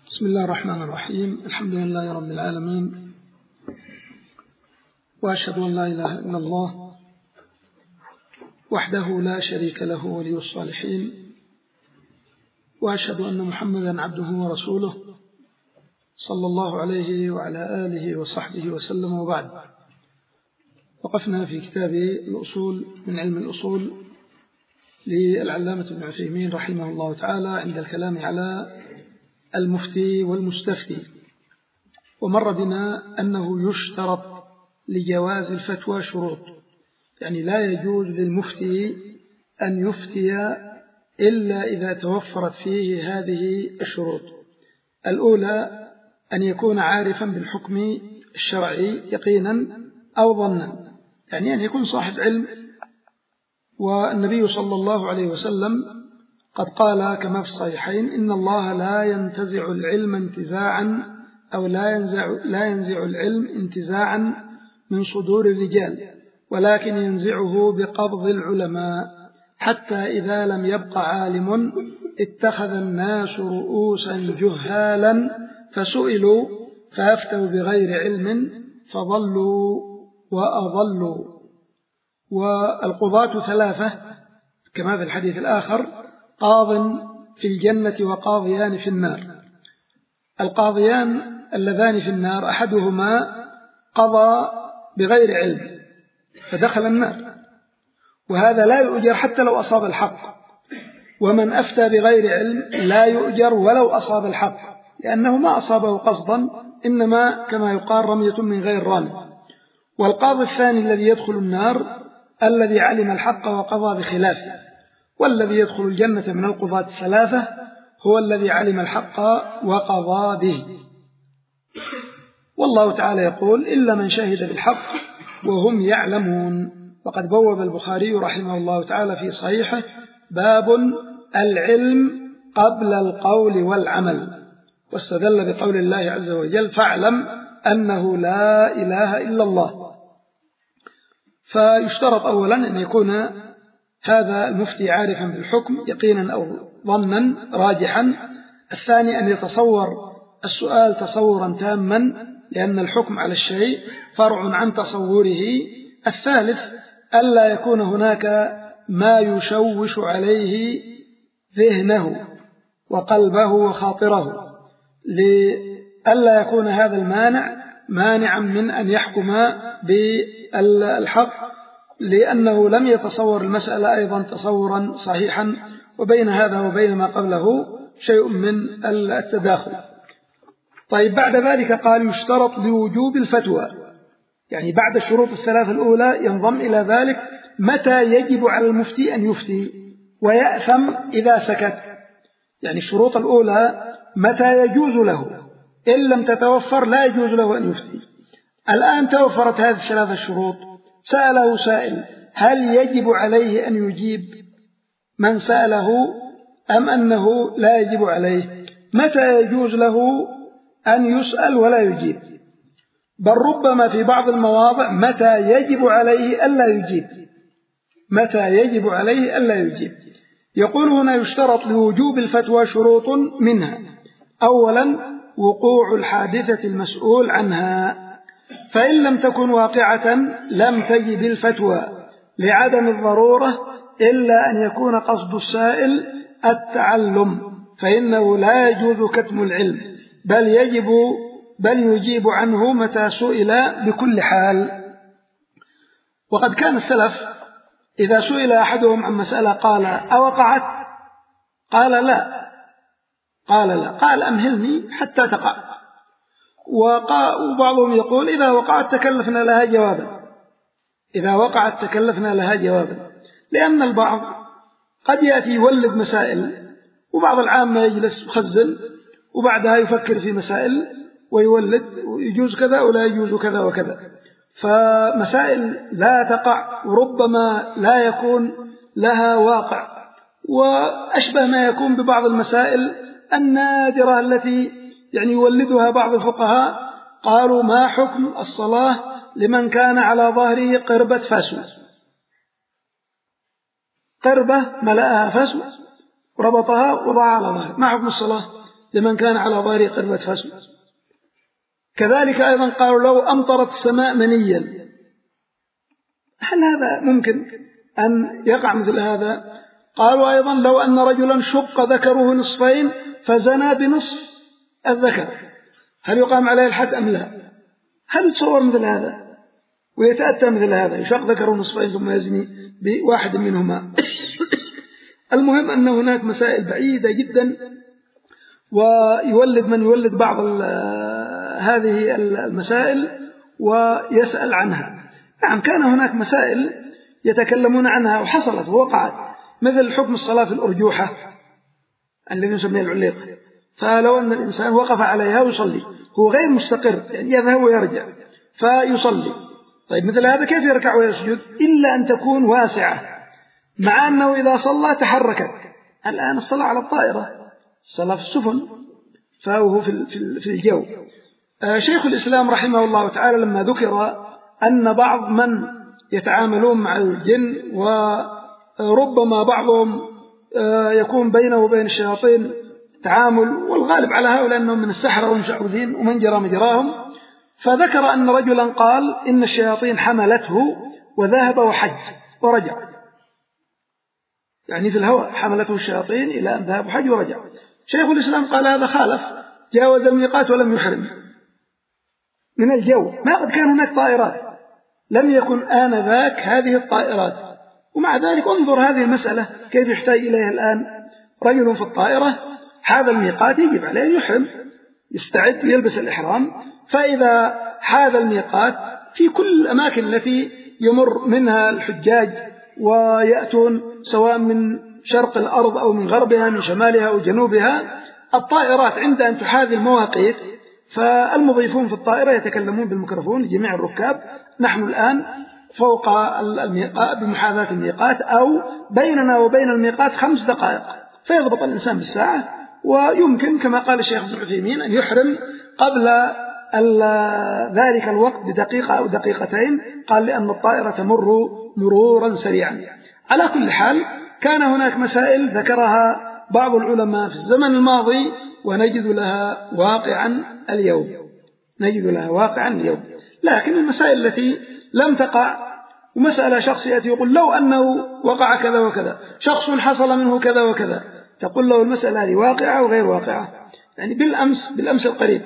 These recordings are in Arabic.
بسم الله الرحمن الرحيم. الحمد لله رب العالمين، وأشهد أن لا إله إلا الله وحده لا شريك له ولي الصالحين، وأشهد أن محمدا عبده ورسوله صلى الله عليه وعلى آله وصحبه وسلم. وبعد، وقفنا في كتاب الأصول من علم الأصول للعلامة ابن عثيمين رحمه الله تعالى عند الكلام على المفتي والمستفتي، ومر بنا أنه يشترط لجواز الفتوى شروط، يعني لا يجوز للمفتي أن يفتي إلا إذا توفرت فيه هذه الشروط. الأولى أن يكون عارفا بالحكم الشرعي يقينا أو ظنا، يعني أن يكون صاحب علم. والنبي صلى الله عليه وسلم قد قال كما في الصحيحين: إن الله لا ينتزع العلم انتزاعا أو لا ينزع العلم انتزاعا من صدور الرجال، ولكن ينزعه بقبض العلماء، حتى إذا لم يبق عالم اتخذ الناس رؤوسا جهالا فسئلوا فأفتوا بغير علم فضلوا وأضلوا. والقضاة ثلاثة كما في الحديث الآخر: قاض في الجنة وقاضيان في النار. القاضيان اللذان في النار أحدهما قضى بغير علم فدخل النار، وهذا لا يؤجر حتى لو أصاب الحق، ومن أفتى بغير علم لا يؤجر ولو أصاب الحق، لأنه ما أصابه قصدا، إنما كما يقال رمية من غير رامي. والقاضي الثاني الذي يدخل النار الذي علم الحق وقضى بخلافه، والذي يدخل الجنة من القضاة الثلاثة هو الذي علم الحق وقضى به. والله تعالى يقول: إلا من شهد بالحق وهم يعلمون. وقد بوب البخاري رحمه الله تعالى في صحيحه باب العلم قبل القول والعمل، واستدل بقول الله عز وجل: فاعلم أنه لا إله إلا الله. فيشترط أولا أن يكون هذا المفتي عارفا بالحكم يقينا أو ظنا راجحا. الثاني أن يتصور السؤال تصورا تاما، لأن الحكم على الشيء فرع عن تصوره. الثالث ألا يكون هناك ما يشوش عليه ذهنه وقلبه وخاطره، لئلا يكون هذا المانع مانعا من أن يحكم بالحق، لأنه لم يتصور المسألة أيضا تصورا صحيحا، وبين هذا وبين ما قبله شيء من التداخل. طيب، بعد ذلك قال: يشترط لوجوب الفتوى، يعني بعد الشروط الثلاث الأولى ينضم إلى ذلك متى يجب على المفتي أن يفتي ويأثم إذا سكت. يعني الشروط الأولى متى يجوز له، إن لم تتوفر لا يجوز له أن يفتي. الآن توفرت هذه الثلاث الشروط، سأله سائل: هل يجب عليه أن يجيب من سأله أم أنه لا يجب عليه؟ متى يجوز له أن يسأل ولا يجيب؟ بل ربما في بعض المواضع متى يجب عليه ألا يجيب، متى يجب عليه ألا يجيب. يقول هنا: يشترط لوجوب الفتوى شروط، منها: أولا وقوع الحادثة المسؤول عنها، فإن لم تكن واقعة لم تجب الفتوى لعدم الضرورة، إلا أن يكون قصد السائل التعلم، فإنه لا يجوز كتم العلم، بل يجيب عنه متى سئل بكل حال. وقد كان السلف إذا سئل أحدهم عن مسألة قال: أوقعت؟ قال: لا. قال: أمهلني حتى تقع. وبعضهم يقول: إذا وقعت تكلفنا لها جوابا، لأن البعض قد يأتي يولد مسائل، وبعض العامة يجلس يخزن وبعدها يفكر في مسائل ويولد، ويجوز كذا ولا يجوز كذا وكذا، فمسائل لا تقع وربما لا يكون لها واقع. وأشبه ما يكون ببعض المسائل النادرة التي يعني يولدها بعض الفقهاء، قالوا: ما حكم الصلاة لمن كان على ظهره قربة فسو؟ قربة ملأها فسو ربطها وضعها على ظهره، ما حكم الصلاة؟ لمن كان على ظهره قربة فسو. كذلك أيضا قالوا لو أمطرت السماء منيا، هل هذا ممكن أن يقع مثل هذا؟ قالوا أيضا لو أن رجلا شق ذكره نصفين فزنى بنصف الذكر، هل يقام عليه الحد أم لا؟ هل يتصور مثل هذا ويتأتى مثل هذا، يشق ذكره نصفين ثم يزني بواحد منهما؟ المهم أن هناك مسائل بعيدة جدا، ويولد من يولد بعض هذه المسائل ويسأل عنها. نعم، كان هناك مسائل يتكلمون عنها وحصلت ووقعت، مثل حكم الصلاة في الأرجوحة الذي نسميه العليق، فلو أن الإنسان وقف عليها ويصلي هو غير مستقر، يعني يذهب ويرجع فيصلي، طيب مثل هذا كيف يركع ويسجد؟ إلا أن تكون واسعة، مع أنه إذا صلى تحركت. الآن الصلاة على الطائرة، الصلاة في السفن، فهو في الجو. شيخ الإسلام رحمه الله تعالى لما ذكر أن بعض من يتعاملون مع الجن وربما بعضهم يكون بينه وبين الشياطين تعامل، والغالب على هؤلاء أنهم من السحرة والمشعوذين ومن جرى مجراهم، فذكر أن رجلا قال إن الشياطين حملته وذهب وحج ورجع، يعني في الهواء حملته الشياطين إلى أن ذهب وحج ورجع. شيخ الإسلام قال هذا خالف، جاوز الميقات ولم يحرم من الجو، ما قد كان هناك طائرات، لم يكن آنذاك هذه الطائرات، ومع ذلك انظر هذه المسألة كيف يحتاج إليها الآن. رجل في الطائرة حاذ الميقات يجب عليه أن يحرم، يستعد ويلبس الإحرام، فإذا حاذ الميقات في كل الأماكن التي يمر منها الحجاج ويأتون سواء من شرق الأرض أو من غربها، من شمالها أو جنوبها، الطائرات عند أن تحاذي المواقيت فالمضيفون في الطائرة يتكلمون بالميكروفون لجميع الركاب: نحن الآن فوق الميقات بمحاذاة الميقات، أو بيننا وبين الميقات 5 دقائق، فيضبط الإنسان بالساعة، ويمكن كما قال الشيخ ابن عثيمين أن يحرم قبل ذلك الوقت بدقيقة أو دقيقتين، قال لأن الطائرة تمر مرورا سريعا. على كل حال كان هناك مسائل ذكرها بعض العلماء في الزمن الماضي ونجد لها واقعا اليوم، لكن المسائل التي لم تقع، ومسألة شخص يأتي يقول لو أنه وقع كذا وكذا، شخص حصل منه كذا وكذا، تقول له المسألة هذه واقعة وغير واقعة. يعني بالأمس القريب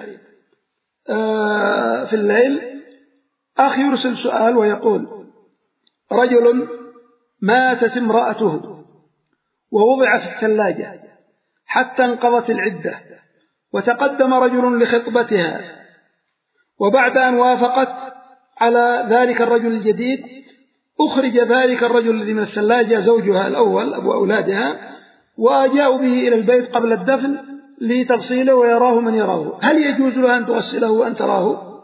في الليل أخ يرسل سؤال ويقول: رجل ماتت امرأته ووضع في الثلاجة حتى انقضت العدة، وتقدم رجل لخطبتها، وبعد أن وافقت على ذلك الرجل الجديد أخرج ذلك الرجل الذي من الثلاجة زوجها الأول أبو أولادها، وجاءوا به إلى البيت قبل الدفن لتغسيله ويراه من يراه، هل يجوز له أن تغسله وأن تراه؟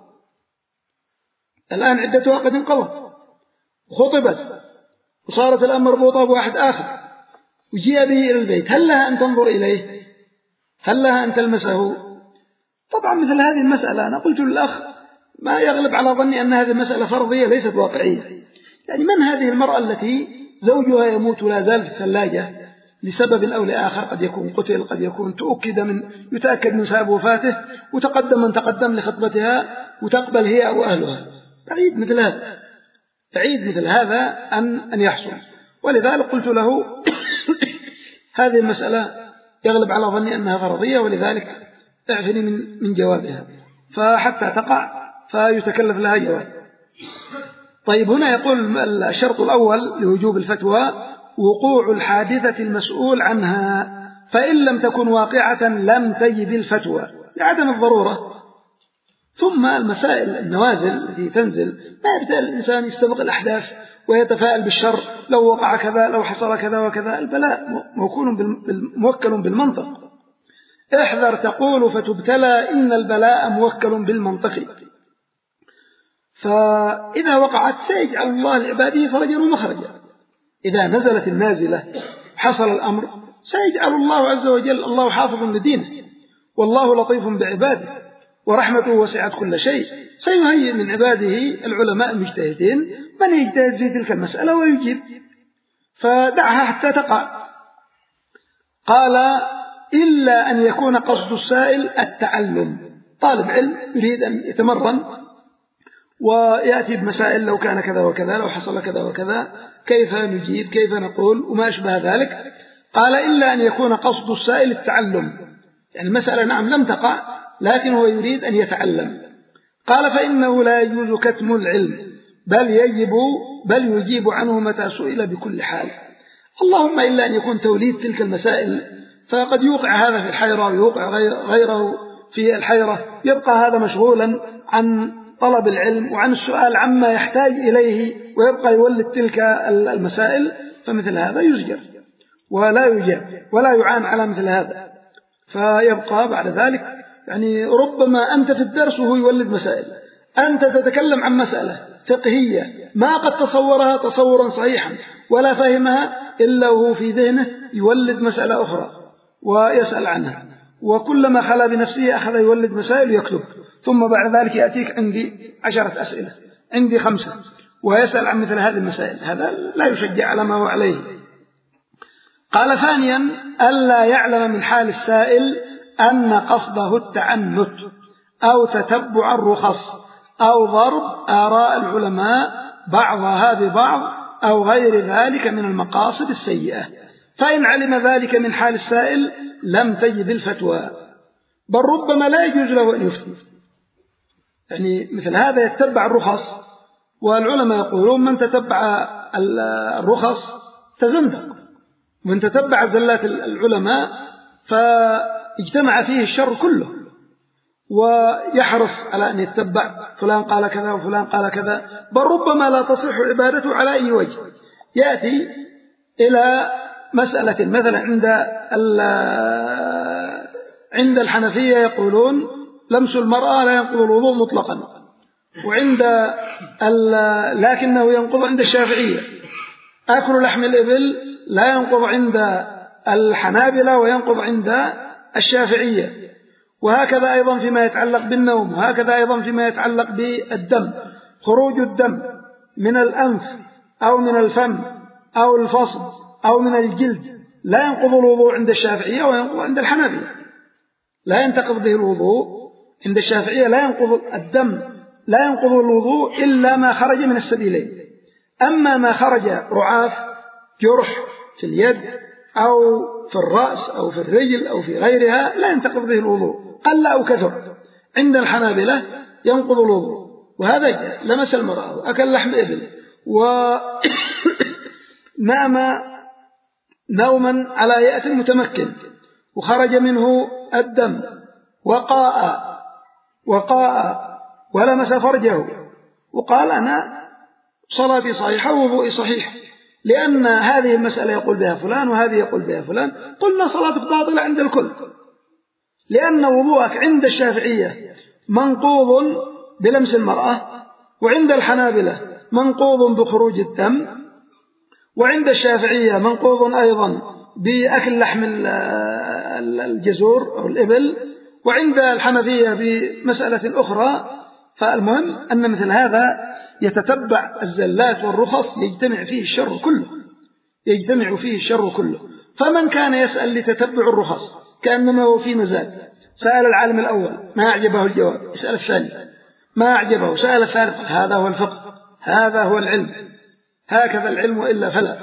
الآن عدتها قد انقضت، خطبت وصارت الآن مربوطة بواحد آخر، وجيء به إلى البيت، هل لها أن تنظر إليه؟ هل لها أن تلمسه؟ طبعا مثل هذه المسألة أنا قلت للأخ ما يغلب على ظني أن هذه المسألة فرضية ليست واقعية. يعني من هذه المرأة التي زوجها يموت ولا زال في الثلاجة لسبب أو لآخر، قد يكون قتل، قد يكون يتأكد من سبب وفاته، وتقدم من تقدم لخطبتها وتقبل هي أو أهلها؟ بعيد مثل هذا أن يحصل. ولذلك قلت له هذه المسألة يغلب على ظني أنها فرضية، ولذلك اعفني من جوابها، فحتى تقع فيتكلف لها جواب. طيب، هنا يقول الشرط الأول لوجوب الفتوى وقوع الحادثة المسؤول عنها، فإن لم تكن واقعة لم تجب الفتوى لعدم الضرورة. ثم المسائل النوازل التي تنزل ما يبدأ الإنسان يستبق الأحداث ويتفاءل بالشر، لو وقع كذا، لو حصل كذا وكذا. البلاء موكل بالمنطق، احذر تقول فتبتلى، إن البلاء موكل بالمنطق. فإذا وقعت سيجعل الله لعباده فرجا ومخرجا، إذا نزلت النازلة حصل الأمر سيجعل الله عز وجل، الله حافظ لدينه، والله لطيف بعباده ورحمته وسعت كل شيء، سيهيئ من عباده العلماء المجتهدين من يجتهد في تلك المسألة ويجيب، فدعها حتى تقع. قال: إلا أن يكون قصد السائل التعلم. طالب علم يريد أن يتمرن ويأتي بمسائل لو كان كذا وكذا، لو حصل كذا وكذا، كيف نجيب، كيف نقول، وما أشبه ذلك. قال إلا أن يكون قصد السائل التعلم، يعني المسألة نعم لم تقع لكن هو يريد أن يتعلم. قال فإنه لا يجوز كتم العلم، بل يجيب عنه متى سئل بكل حال. اللهم إلا أن يكون توليد تلك المسائل، فقد يوقع هذا في الحيرة ويوقع غيره في الحيرة، يبقى هذا مشغولا عن طلب العلم وعن السؤال عما يحتاج إليه، ويبقى يولد تلك المسائل، فمثل هذا يزجر ولا يجاب ولا يعان على مثل هذا. فيبقى بعد ذلك يعني ربما أنت في الدرس وهو يولد مسائل، أنت تتكلم عن مسألة فقهية ما قد تصورها تصورا صحيحا ولا فهمها إلا وهو في ذهنه يولد مسألة أخرى ويسأل عنها، وكلما خلا بنفسه أخذ يولد مسائل ويكتب، ثم بعد ذلك يأتيك عندي 10 أسئلة، عندي 5، ويسأل عن مثل هذه المسائل. هذا لا يشجع على ما هو عليه. قال ثانيا ألا يعلم من حال السائل أن قصده التعنت أو تتبع الرخص أو ضرب آراء العلماء بعضها ببعض أو غير ذلك من المقاصد السيئة، فإن علم ذلك من حال السائل لم تجب الفتوى، بل ربما لا يجوز له أن يفتي. يعني مثل هذا يتبع الرخص، والعلماء يقولون من تتبع الرخص تزندق، من تتبع زلات العلماء فاجتمع فيه الشر كله، ويحرص على أن يتبع فلان قال كذا وفلان قال كذا، بل ربما لا تصح عبادته على أي وجه. يأتي إلى مسألة مثلا عند الحنفية يقولون لمس المرأة لا ينقض الوضوء مطلقا، لكنه ينقض عند الشافعية. أكل لحم الإبل لا ينقض عند الحنابلة وينقض عند الشافعية، وهكذا أيضا فيما يتعلق بالنوم، وهكذا أيضا فيما يتعلق بالدم. خروج الدم من الأنف أو من الفم أو الفصل أو من الجلد لا ينقض الوضوء عند الشافعية وينقض عند الحنابلة، لا ينتقض به الوضوء عند الشافعية، لا ينقض الدم، لا ينقض الوضوء إلا ما خرج من السبيلين. أما ما خرج رعاف، جرح في اليد أو في الرأس أو في الرجل أو في غيرها لا ينتقض به الوضوء قل أو كثر. عند الحنابلة ينقض الوضوء، وهذا جاء لمس المرأة وأكل لحم إبل ونام نوما على هيئة متمكن وخرج منه الدم وقاء ولمس فرجه وقال أنا صلاتي صحيحة ووضوئي صحيح، لأن هذه المسألة يقول بها فلان وهذه يقول بها فلان، قلنا صلاتك باطلة عند الكل، لأن وضوءك عند الشافعية منقوض بلمس المرأة، وعند الحنابلة منقوض بخروج الدم، وعند الشافعية منقوض أيضا بأكل لحم الجزور أو الإبل، وعند الحنفية بمسألة أخرى. فالمهم أن مثل هذا يتتبع الزلات والرخص يجتمع فيه الشر كله. فمن كان يسأل لتتبع الرخص كأنما هو في مزاج، سأل العالم الأول ما أعجبه الجواب، يسأل الثاني ما أعجبه، سأل الثالث، هذا هو الفقه، هذا هو العلم، هكذا العلم وإلا فلا.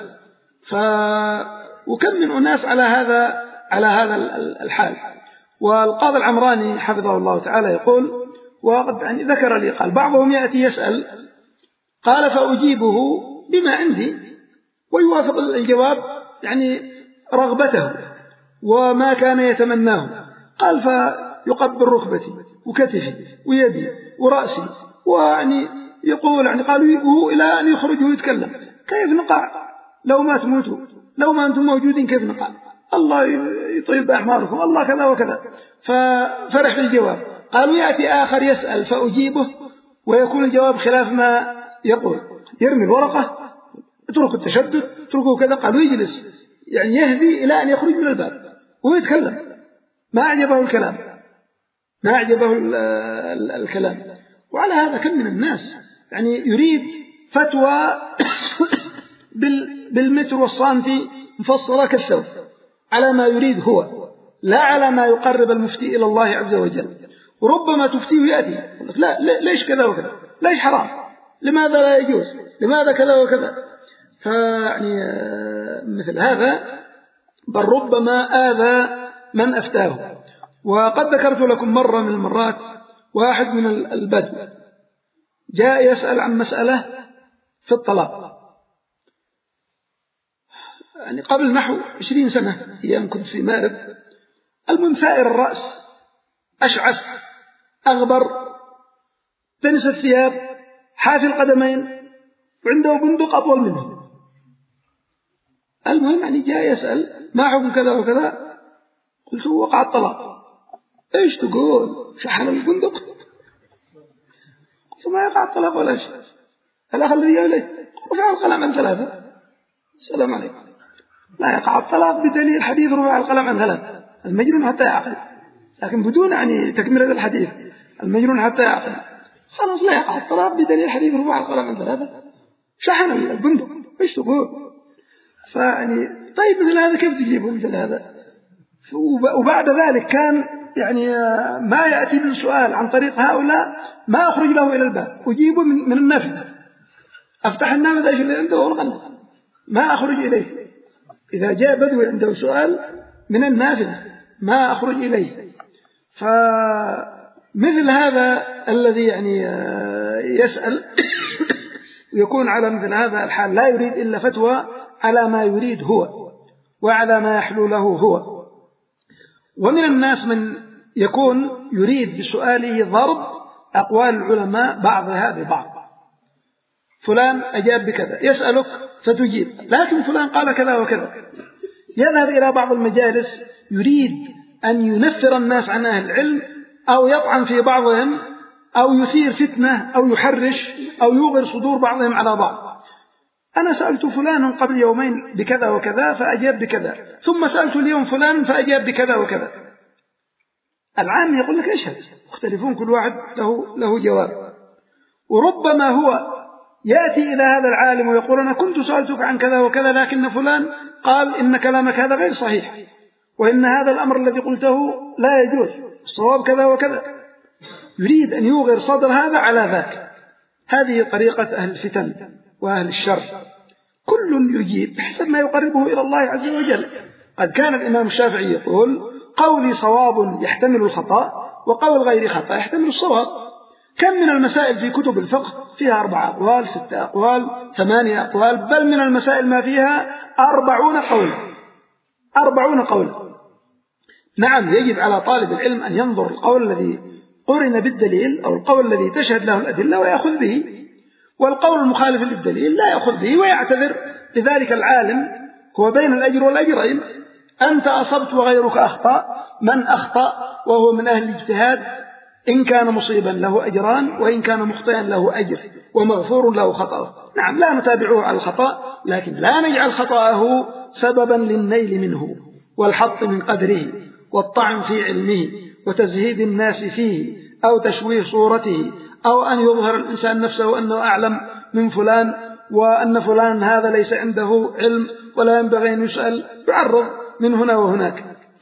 وكم من أناس على هذا الحال. والقاضي العمراني حفظه الله تعالى يقول، وقد يعني ذكر لي، قال بعضهم يأتي يسأل، قال فأجيبه بما عندي ويوافق الجواب يعني رغبته وما كان يتمناه. قال فيقبل ركبتي وكتفي ويدي ورأسي، ويعني يقول يعني قالوا وهو إلى أن يخرج ويتكلم، كيف نقع لو ما تموتوا، لو ما أنتم موجودين كيف نقع، الله يطيب أعماركم، الله كذا وكذا. ففرح بالجواب. قالوا يأتي آخر يسأل فأجيبه ويكون الجواب خلاف ما يقول، يرمي الورقة، اتركوا التشدد، اتركوا كذا. قالوا يجلس يعني يهدي إلى أن يخرج من الباب ويتكلم، ما أعجبه الكلام. وعلى هذا كم من الناس يعني يريد فتوى بالمتر والسنتي مفصلة كالثوب على ما يريد هو، لا على ما يقرب المفتي إلى الله عز وجل. وربما تفتيه يأتي يقول لك لا ليش كذا وكذا، ليش حرام، لماذا لا يجوز، لماذا كذا وكذا. فيعني مثل هذا بل ربما آذى من أفتاه. وقد ذكرت لكم مرة من المرات واحد من البدو جاء يسأل عن مسألة في الطلاق، يعني قبل نحو 20 سنة أيام كنت في مأرب. المهم ثائر الرأس، أشعث، أغبر، تنس الثياب، حافي القدمين، وعنده بندق أطول منه. المهم يعني جاء يسأل ما حكم كذا وكذا. قلت وقع الطلاق. إيش تقول، شحن البندق؟ قلت ما يقع الطلاق ولا شيء. الأخ الذي يولي رفع القلم عن 3. السلام عليكم. لا يقع الطلاق بدليل حديث رفع القلم عن 3. المجنون حتى يعقل، لكن بدون يعني تكملة الحديث. المجنون حتى يعقل خلاص لا يقع الطلاق بدليل حديث رفع القلم عن 3. شحن البندق. إيش تقول؟ فيعني طيب مثل هذا كيف تجيبه مثل هذا؟ وبعد ذلك كان يعني ما يأتي بالسؤال عن طريق هؤلاء ما أخرج له إلى الباب، أجيبه من النافذة، أفتح النافذة إيش اللي عنده والغنى، ما أخرج إليه. إذا جاء بدوي عنده سؤال من النافذة ما أخرج إليه. فمثل هذا الذي يعني يسأل ويكون على مثل هذا الحال لا يريد إلا فتوى على ما يريد هو وعلى ما يحلو له هو. ومن الناس من يكون يريد بسؤاله ضرب أقوال العلماء بعضها ببعض. فلان أجاب بكذا، يسألك فتجيب، لكن فلان قال كذا وكذا. يذهب إلى بعض المجالس يريد أن ينفر الناس عن أهل العلم أو يطعن في بعضهم أو يثير فتنة أو يحرش أو يوغر صدور بعضهم على بعض. أنا سألت فلان قبل يومين بكذا وكذا فأجاب بكذا، ثم سألت اليوم فلان فأجاب بكذا وكذا. العام يقول لك إيش هذا؟ مختلفون كل واحد له جواب. وربما هو يأتي إلى هذا العالم ويقول أنا كنت سألتك عن كذا وكذا لكن فلان قال إن كلامك هذا غير صحيح، وإن هذا الأمر الذي قلته لا يجوز، الصواب كذا وكذا. يريد أن يوغر صدر هذا على ذاك. هذه طريقة أهل الفتن وأهل الشر، كل يجيب بحسب ما يقربه إلى الله عز وجل. قد كان الإمام الشافعي يقول قولي صواب يحتمل الخطأ وقول غير خطأ يحتمل الصواب. كم من المسائل في كتب الفقه فيها 4 أقوال 6 أقوال 8 أقوال، بل من المسائل ما فيها 40 قولا 40 قولا. نعم يجب على طالب العلم أن ينظر القول الذي قرن بالدليل أو القول الذي تشهد له الأدلة ويأخذ به، والقول المخالف للدليل لا يأخذ به ويعتذر لذلك العالم. هو بين الأجر والأجرين، أنت أصبت وغيرك أخطأ، من أخطأ وهو من أهل الاجتهاد إن كان مصيبا له أجران وإن كان مخطئا له أجر ومغفور له خطأه. نعم لا نتابعه على الخطأ، لكن لا نجعل خطأه سببا للنيل منه والحط من قدره والطعن في علمه وتزهيد الناس فيه أو تشويه صورته أو أن يظهر الإنسان نفسه أنه أعلم من فلان وأن فلان هذا ليس عنده علم ولا ينبغي أن يسأل، يعرض من هنا وهناك.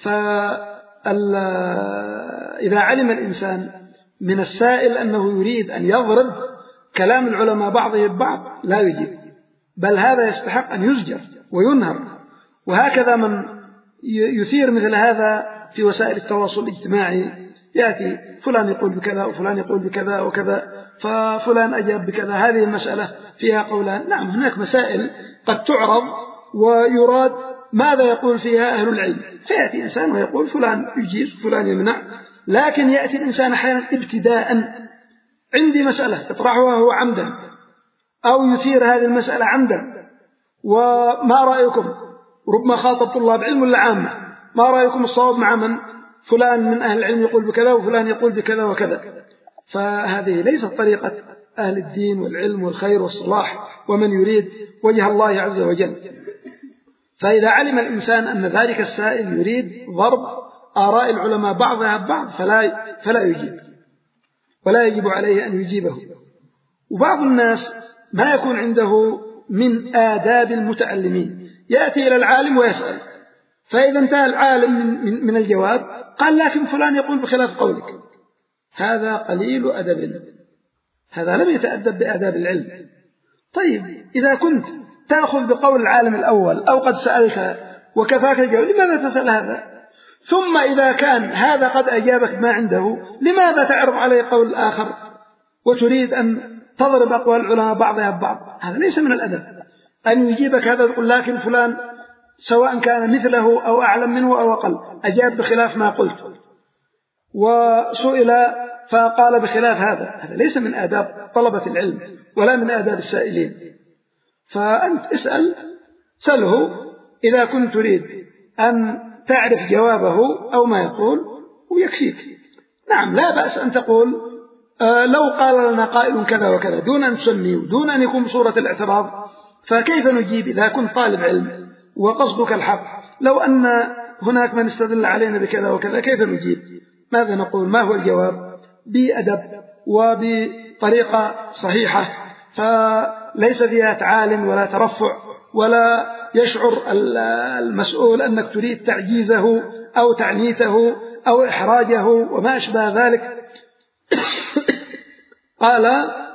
فإذا علم الإنسان من السائل أنه يريد أن يضرب كلام العلماء بعضهم ببعض لا يجيب، بل هذا يستحق أن يزجر وينهر. وهكذا من يثير مثل هذا في وسائل التواصل الاجتماعي، يأتي فلان يقول بكذا وفلان يقول بكذا وكذا ففلان أجاب بكذا، هذه المسألة فيها قولان. نعم هناك مسائل قد تعرض ويراد ماذا يقول فيها أهل العلم، فيأتي إنسان ويقول فلان يجيز فلان يمنع. لكن يأتي الإنسان أحيانا ابتداء عندي مسألة يطرحها هو عمدا أو يثير هذه المسألة عمدا، وما رأيكم؟ ربما خاطب طلاب علم ولا عامة، ما رأيكم الصواب مع من؟ فلان من أهل العلم يقول بكذا وفلان يقول بكذا وكذا. فهذه ليست طريقة أهل الدين والعلم والخير والصلاح ومن يريد وجه الله عز وجل. فإذا علم الإنسان أن ذلك السائل يريد ضرب آراء العلماء بعضها ببعض فلا يجيب ولا يجب عليه أن يجيبه. وبعض الناس ما يكون عنده من آداب المتعلمين، يأتي إلى العالم ويسأل فإذا انتهى العالم من الجواب قال لكن فلان يقول بخلاف قولك، هذا قليل أدب، هذا لم يتأدب بآداب العلم. طيب إذا كنت تأخذ بقول العالم الأول أو قد سألت وكفاك الجواب، لماذا تسأل هذا؟ ثم إذا كان هذا قد أجابك ما عنده، لماذا تعرض عليه قول الآخر وتريد أن تضرب أقوال العلماء بعضها ببعض؟ هذا ليس من الأدب أن يجيبك هذا تقول لكن فلان سواء كان مثله أو أعلم منه أو أقل أجاب بخلاف ما قلت، وسئل فقال بخلاف هذا ليس من آداب طلبة العلم ولا من آداب السائلين. فأنت سله إذا كنت تريد أن تعرف جوابه أو ما يقول ويكفيك. نعم لا بأس أن تقول لو قال لنا قائل كذا وكذا دون أن تسميه دون أن يكون بصورة الاعتراض، فكيف نجيب إذا كنت طالب علم وقصدك الحق؟ لو أن هناك من استدل علينا بكذا وكذا كيف نجيب؟ ماذا نقول؟ ما هو الجواب؟ بأدب وبطريقة صحيحة، فليس فيها تعال ولا ترفع، ولا يشعر المسؤول أنك تريد تعجيزه أو تعنيته أو إحراجه وما أشبه ذلك. قال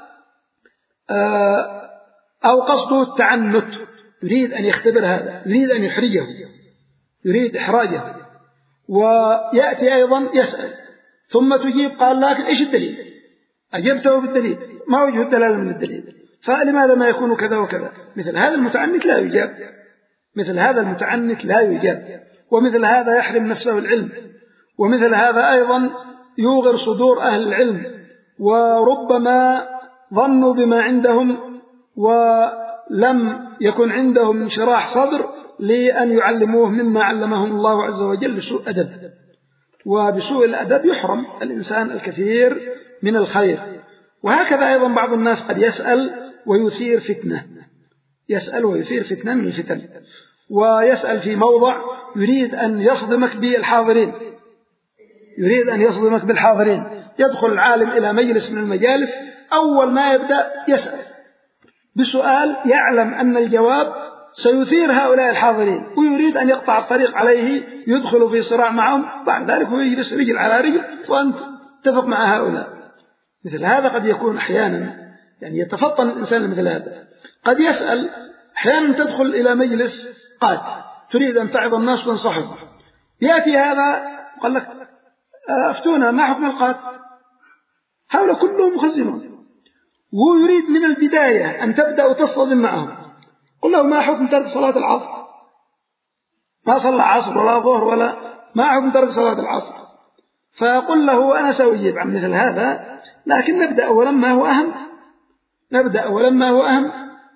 أو قصده التعنت، يريد أن يختبر هذا، يريد أن يحرجه، يريد إحراجه. ويأتي أيضا يسأل ثم تجيب قال لكن إيش الدليل؟ أجبته بالدليل، ما وجه الدلالة من الدليل؟ فلماذا ما يكون كذا وكذا؟ مثل هذا المتعنت لا يجاب، مثل هذا المتعنت لا يجاب، ومثل هذا يحرم نفسه العلم، ومثل هذا أيضا يوغر صدور أهل العلم، وربما ظنوا بما عندهم ولم يكن عندهم انشراح صدر لأن يعلموه مما علمهم الله عز وجل بسوء أدب، وبسوء الأدب يحرم الإنسان الكثير من الخير. وهكذا أيضا بعض الناس قد يسأل ويثير فتنة، يسأل ويثير فتنة من الفتن، ويسأل في موضع يريد أن يصدمك بالحاضرين، يريد أن يصدمك بالحاضرين. يدخل العالم إلى مجلس من المجالس، أول ما يبدأ يسأل بسؤال يعلم أن الجواب سيثير هؤلاء الحاضرين، ويريد أن يقطع الطريق عليه يدخل في صراع معهم، بعد ذلك هو يجلس رجل على رجل وأنت تتفق مع هؤلاء. مثل هذا قد يكون أحيانا يعني يتفطن الإنسان لمثل هذا. قد يسأل أحيانا تدخل إلى مجلس قاد تريد أن تعظ الناس وتنصحهم، يأتي هذا قال لك أفتونا ما حكم القاد؟ هؤلاء كلهم مخزنون، وهو يريد من البداية أن تبدأ وتصطدم معهم. قل له ما حكم ترك صلاة العصر؟ ما صلى عصر ولا ظهر ولا ما حكم ترك صلاة العصر؟ فقل له أنا سأجيب عن مثل هذا، لكن نبدأ أولا ما هو أهم، نبدأ أولا ما هو أهم.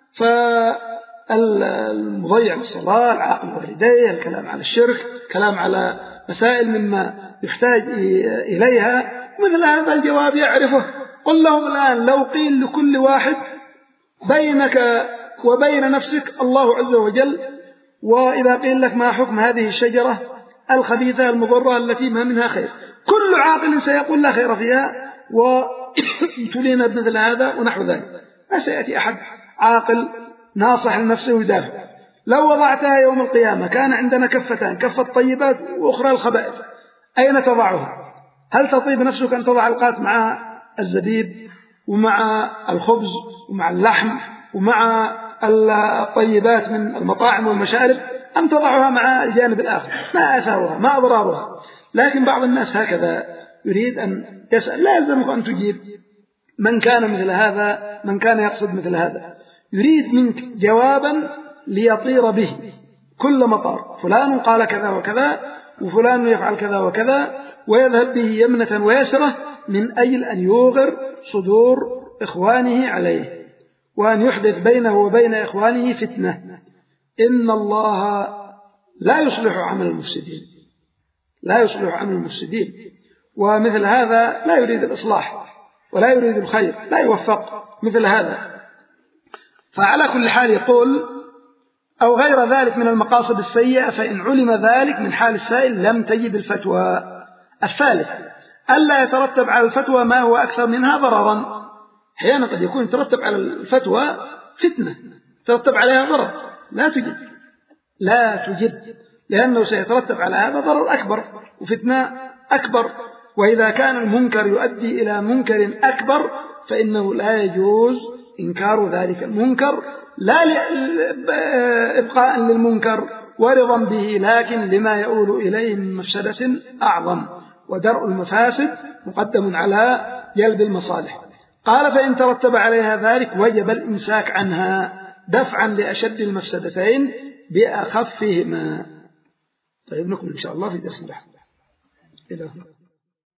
فالمضيع للصلاة، العاقل والديه، الكلام على الشرك، كلام على مسائل مما يحتاج إليها، مثل هذا الجواب يعرفه. قل لهم الآن لو قيل لكل واحد بينك وبين نفسك الله عز وجل، وإذا قيل لك ما حكم هذه الشجرة الخبيثة المضرة التي ما منها خير، كل عاقل سيقول لا خير فيها وتلينا بمثل هذا ونحو ذلك. ما سيأتي أحد عاقل ناصح لنفسه ويدافع. لو وضعتها يوم القيامة كان عندنا كفتان، كفة طيبات وأخرى الخبائث، أين تضعها؟ هل تطيب نفسك أن تضع القات مع الزبيب ومع الخبز ومع اللحم ومع الطيبات من المطاعم والمشارب، أم تضعها مع الجانب الآخر؟ ما آثارها ما أضرارها. لكن بعض الناس هكذا يريد أن يسأل، لا يلزمك أن تجيب. من كان مثل هذا، من كان يقصد مثل هذا يريد منك جوابا ليطير به كل مطار، فلان قال كذا وكذا وفلان يفعل كذا وكذا، ويذهب به يمنة ويسرة من أجل أن يوغر صدور إخوانه عليه وأن يحدث بينه وبين إخوانه فتنة. إن الله لا يصلح عمل المفسدين، لا يصلح عمل المفسدين. ومثل هذا لا يريد الإصلاح ولا يريد الخير، لا يوفق مثل هذا. فعلى كل حال يقول أو غير ذلك من المقاصد السيئة، فإن علم ذلك من حال السائل لم تجب الفتوى. الثالث ألا يترتب على الفتوى ما هو أكثر منها ضررا. أحيانا قد يكون يترتب على الفتوى فتنة، يترتب عليها ضرر، لا تجب، لا تجب، لأنه سيترتب على هذا ضرر أكبر وفتنة أكبر. وإذا كان المنكر يؤدي إلى منكر أكبر فإنه لا يجوز إنكار ذلك المنكر، لا إبقاء للمنكر ورضا به، لكن لما يؤول إليه من مفسدة أعظم، ودرء المفاسد مقدم على جلب المصالح. قال فإن ترتب عليها ذلك وجب الإمساك عنها دفعا لأشد المفسدتين بأخفهما. طيب نكمل إن شاء الله في درس البحث.